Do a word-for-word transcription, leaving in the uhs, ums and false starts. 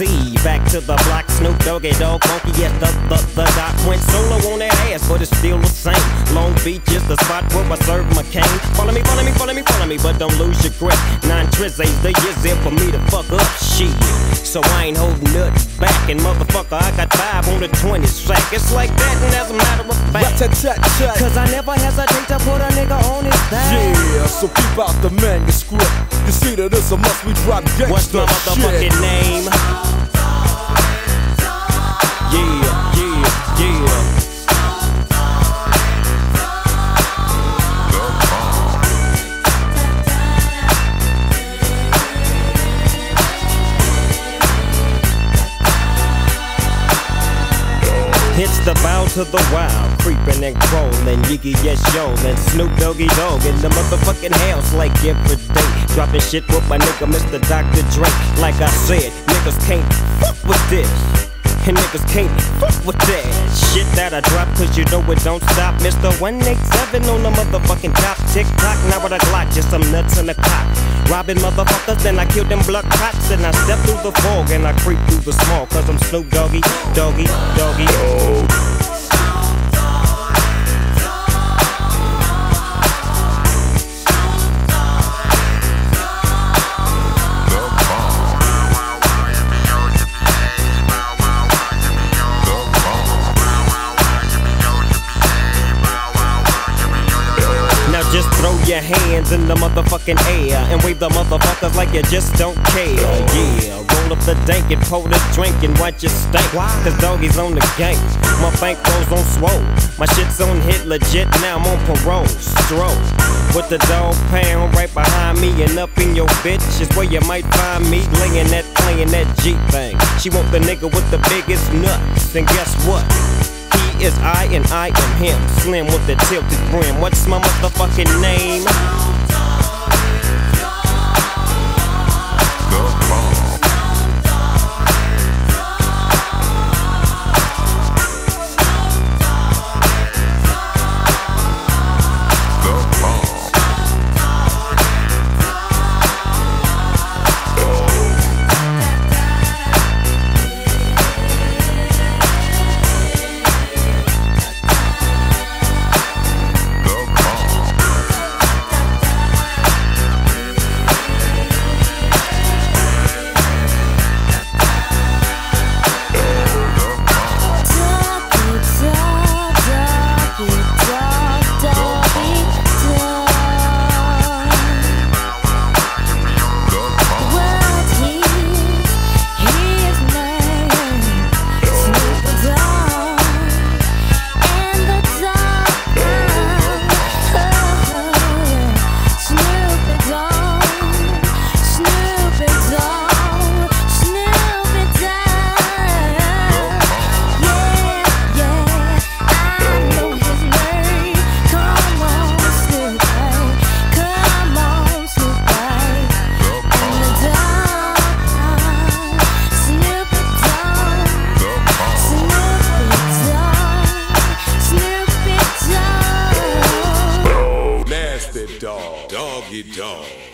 C. Back to the block, Snoop Doggy Dogg, funky, yes, the, the, the doc went solo on that ass, but it's still the same. Long Beach is the spot where I serve my cane. Follow me, follow me, follow me, follow me, but don't lose your grip. Nine trizzies, the years there for me to fuck up shit. So I ain't holding nothing back, and motherfucker, I got five on the twenty sack. It's like that, and as a matter of fact, cause I never hesitate to put a nigga on his back. Yeah, so keep out the manuscript. You see that it's a must we drop gangsta. What's my motherfucking shit. name? Yeah, yeah, yeah. It's the bow to the wild, creeping and crawling, Yiggy yes yo, and Snoop Doggy Dogg in the motherfucking house like every day. Dropping shit with my nigga Mister Doctor Dre. Like I said, niggas can't fuck with this, and niggas can't fuck with that shit that I drop, cause you know it don't stop. Mister one eighty-seven on the motherfucking top. Tick tock, now with a Glock, just some nuts in the cock. Robbing motherfuckers, then I kill them blood cops. And I step through the fog and I creep through the small, cause I'm Snoop Doggy, Doggy, Doggy. Just throw your hands in the motherfucking air and wave the motherfuckers like you just don't care. Yeah, roll up the dank and pour the drink and watch it stink. Cause Doggy's on the gang. My bankrolls on swole. My shit's on hit legit, now I'm on parole. Stroll with the dog pound right behind me and up in your bitch is where you might find me laying that, playing that G thing. She want the nigga with the biggest nuts, and guess what? He is I and I am him. Slim with the tilted brim. What's my motherfucking name? Dog, doggy dog.